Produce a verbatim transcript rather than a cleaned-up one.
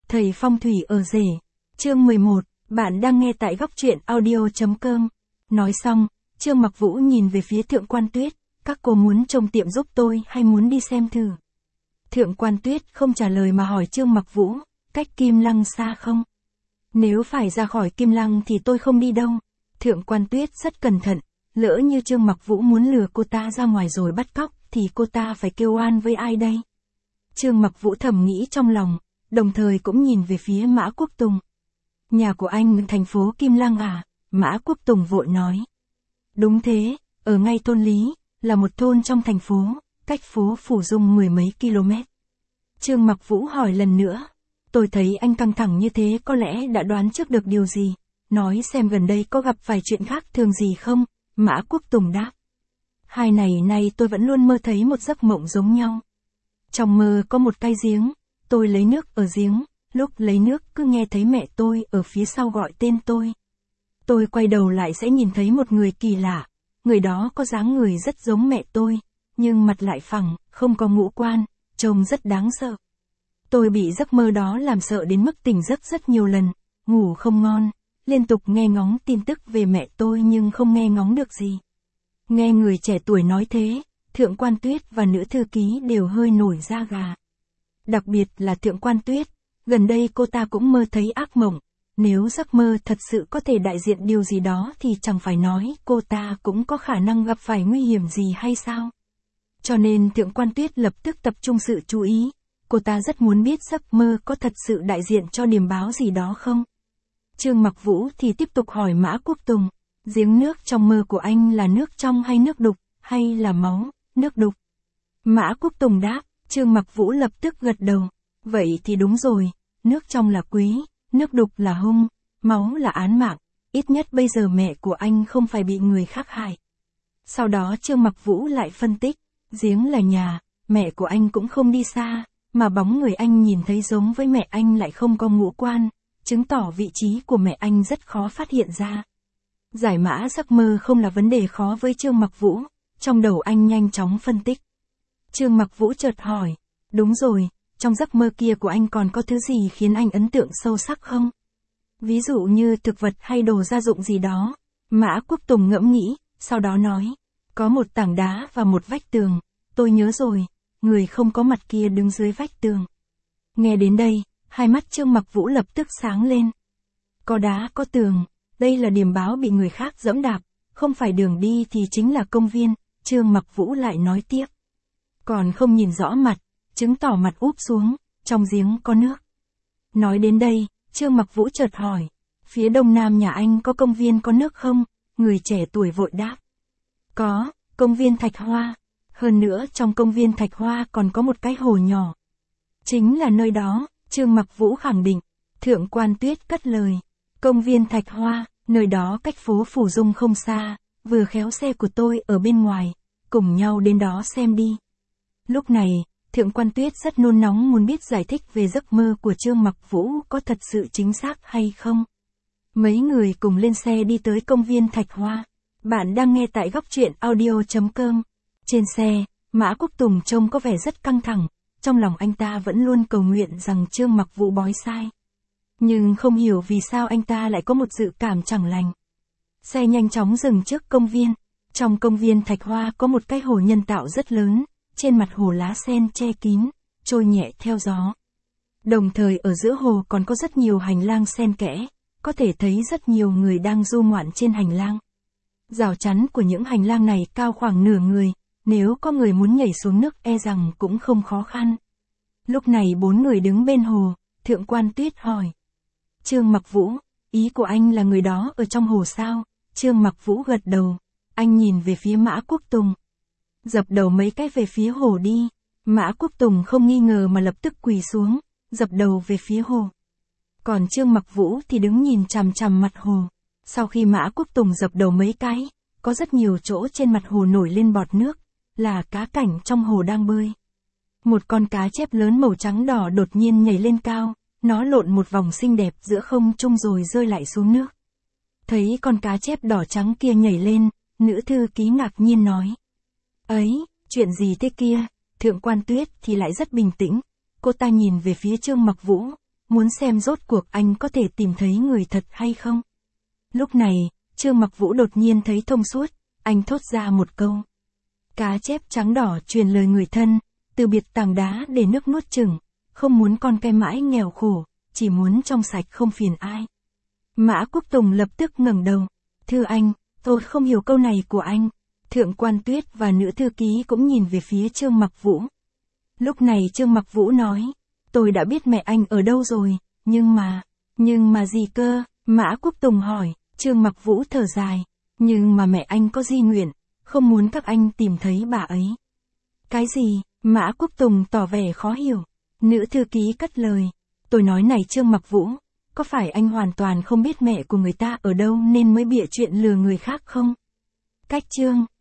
Thầy phong thủy ở rể. Chương mười một, bạn đang nghe tại góc truyện audio.com. Nói xong, Trương Mặc Vũ nhìn về phía Thượng Quan Tuyết, các cô muốn trông tiệm giúp tôi hay muốn đi xem thử? Thượng Quan Tuyết không trả lời mà hỏi Trương Mặc Vũ, cách Kim Lăng xa không? Nếu phải ra khỏi Kim Lăng thì tôi không đi đâu. Thượng Quan Tuyết rất cẩn thận, lỡ như Trương Mặc Vũ muốn lừa cô ta ra ngoài rồi bắt cóc, thì cô ta phải kêu oan với ai đây? Trương Mặc Vũ thầm nghĩ trong lòng, đồng thời cũng nhìn về phía Mã Quốc Tùng. Nhà của anh thành phố Kim Lăng à? Mã Quốc Tùng vội nói. Đúng thế, ở ngay thôn Lý, là một thôn trong thành phố, cách phố Phủ Dung mười mấy km. Trương Mặc Vũ hỏi lần nữa. Tôi thấy anh căng thẳng như thế có lẽ đã đoán trước được điều gì. Nói xem gần đây có gặp phải chuyện khác thường gì không? Mã Quốc Tùng đáp. Hai ngày nay tôi vẫn luôn mơ thấy một giấc mộng giống nhau. Trong mơ có một cái giếng, tôi lấy nước ở giếng, lúc lấy nước cứ nghe thấy mẹ tôi ở phía sau gọi tên tôi. Tôi quay đầu lại sẽ nhìn thấy một người kỳ lạ, người đó có dáng người rất giống mẹ tôi, nhưng mặt lại phẳng, không có ngũ quan, trông rất đáng sợ. Tôi bị giấc mơ đó làm sợ đến mức tỉnh giấc rất nhiều lần, ngủ không ngon, liên tục nghe ngóng tin tức về mẹ tôi nhưng không nghe ngóng được gì. Nghe người trẻ tuổi nói thế, Thượng Quan Tuyết và nữ thư ký đều hơi nổi da gà. Đặc biệt là Thượng Quan Tuyết, gần đây cô ta cũng mơ thấy ác mộng, nếu giấc mơ thật sự có thể đại diện điều gì đó thì chẳng phải nói cô ta cũng có khả năng gặp phải nguy hiểm gì hay sao? Cho nên Thượng Quan Tuyết lập tức tập trung sự chú ý, cô ta rất muốn biết giấc mơ có thật sự đại diện cho điềm báo gì đó không? Trương Mặc Vũ thì tiếp tục hỏi Mã Quốc Tùng, giếng nước trong mơ của anh là nước trong hay nước đục, hay là máu, nước đục? Mã Quốc Tùng đáp, Trương Mặc Vũ lập tức gật đầu, vậy thì đúng rồi, nước trong là quý, nước đục là hung, máu là án mạng, ít nhất bây giờ mẹ của anh không phải bị người khác hại. Sau đó Trương Mặc Vũ lại phân tích, giếng là nhà, mẹ của anh cũng không đi xa, mà bóng người anh nhìn thấy giống với mẹ anh lại không có ngũ quan, chứng tỏ vị trí của mẹ anh rất khó phát hiện ra. Giải mã giấc mơ không là vấn đề khó với Trương Mặc Vũ, trong đầu anh nhanh chóng phân tích. Trương Mặc Vũ chợt hỏi, đúng rồi, trong giấc mơ kia của anh còn có thứ gì khiến anh ấn tượng sâu sắc không? Ví dụ như thực vật hay đồ gia dụng gì đó. Mã Quốc Tùng ngẫm nghĩ, sau đó nói, có một tảng đá và một vách tường, tôi nhớ rồi, người không có mặt kia đứng dưới vách tường. Nghe đến đây, hai mắt Trương Mặc Vũ lập tức sáng lên. Có đá có tường, đây là điểm báo bị người khác dẫm đạp, không phải đường đi thì chính là công viên. Trương Mặc Vũ lại nói tiếp. Còn không nhìn rõ mặt, chứng tỏ mặt úp xuống, trong giếng có nước. Nói đến đây, Trương Mặc Vũ chợt hỏi, phía đông nam nhà anh có công viên có nước không? Người trẻ tuổi vội đáp. Có, công viên Thạch Hoa. Hơn nữa trong công viên Thạch Hoa còn có một cái hồ nhỏ. Chính là nơi đó, Trương Mặc Vũ khẳng định. Thượng Quan Tuyết cất lời. Công viên Thạch Hoa, nơi đó cách phố Phủ Dung không xa, vừa khéo xe của tôi ở bên ngoài, cùng nhau đến đó xem đi. Lúc này, Thượng Quan Tuyết rất nôn nóng muốn biết giải thích về giấc mơ của Trương Mặc Vũ có thật sự chính xác hay không. Mấy người cùng lên xe đi tới công viên Thạch Hoa. Bạn đang nghe tại góc truyện audio.com. Trên xe, Mã Quốc Tùng trông có vẻ rất căng thẳng, trong lòng anh ta vẫn luôn cầu nguyện rằng Trương Mặc Vũ bói sai. Nhưng không hiểu vì sao anh ta lại có một dự cảm chẳng lành. Xe nhanh chóng dừng trước công viên. Trong công viên Thạch Hoa có một cái hồ nhân tạo rất lớn, trên mặt hồ lá sen che kín, trôi nhẹ theo gió. Đồng thời ở giữa hồ còn có rất nhiều hành lang xen kẽ, có thể thấy rất nhiều người đang du ngoạn trên hành lang. Rào chắn của những hành lang này cao khoảng nửa người, nếu có người muốn nhảy xuống nước e rằng cũng không khó khăn. Lúc này bốn người đứng bên hồ, Thượng Quan Tuyết hỏi. Trương Mặc Vũ, ý của anh là người đó ở trong hồ sao? Trương Mặc Vũ gật đầu, anh nhìn về phía Mã Quốc Tùng. Dập đầu mấy cái về phía hồ đi. Mã Quốc Tùng không nghi ngờ mà lập tức quỳ xuống, dập đầu về phía hồ. Còn Trương Mặc Vũ thì đứng nhìn chằm chằm mặt hồ. Sau khi Mã Quốc Tùng dập đầu mấy cái, có rất nhiều chỗ trên mặt hồ nổi lên bọt nước, là cá cảnh trong hồ đang bơi. Một con cá chép lớn màu trắng đỏ đột nhiên nhảy lên cao, nó lộn một vòng xinh đẹp giữa không trung rồi rơi lại xuống nước. Thấy con cá chép đỏ trắng kia nhảy lên, nữ thư ký ngạc nhiên nói. Ấy, chuyện gì thế kia? Thượng Quan Tuyết thì lại rất bình tĩnh, cô ta nhìn về phía Trương Mặc Vũ, muốn xem rốt cuộc anh có thể tìm thấy người thật hay không. Lúc này, Trương Mặc Vũ đột nhiên thấy thông suốt, anh thốt ra một câu. Cá chép trắng đỏ truyền lời người thân, từ biệt tảng đá để nước nuốt chửng, không muốn con cái mãi nghèo khổ, chỉ muốn trong sạch không phiền ai. Mã Quốc Tùng lập tức ngẩng đầu. Thưa anh, tôi không hiểu câu này của anh. Thượng quan Tuyết và nữ thư ký cũng nhìn về phía Trương Mặc Vũ. Lúc này Trương Mặc Vũ nói, tôi đã biết mẹ anh ở đâu rồi, nhưng mà, nhưng mà gì cơ? Mã Quốc Tùng hỏi. Trương Mặc Vũ thở dài, nhưng mà mẹ anh có di nguyện, không muốn các anh tìm thấy bà ấy. Cái gì? Mã Quốc Tùng tỏ vẻ khó hiểu. Nữ thư ký cắt lời, tôi nói này Trương Mặc Vũ, có phải anh hoàn toàn không biết mẹ của người ta ở đâu nên mới bịa chuyện lừa người khác không? Cách Trương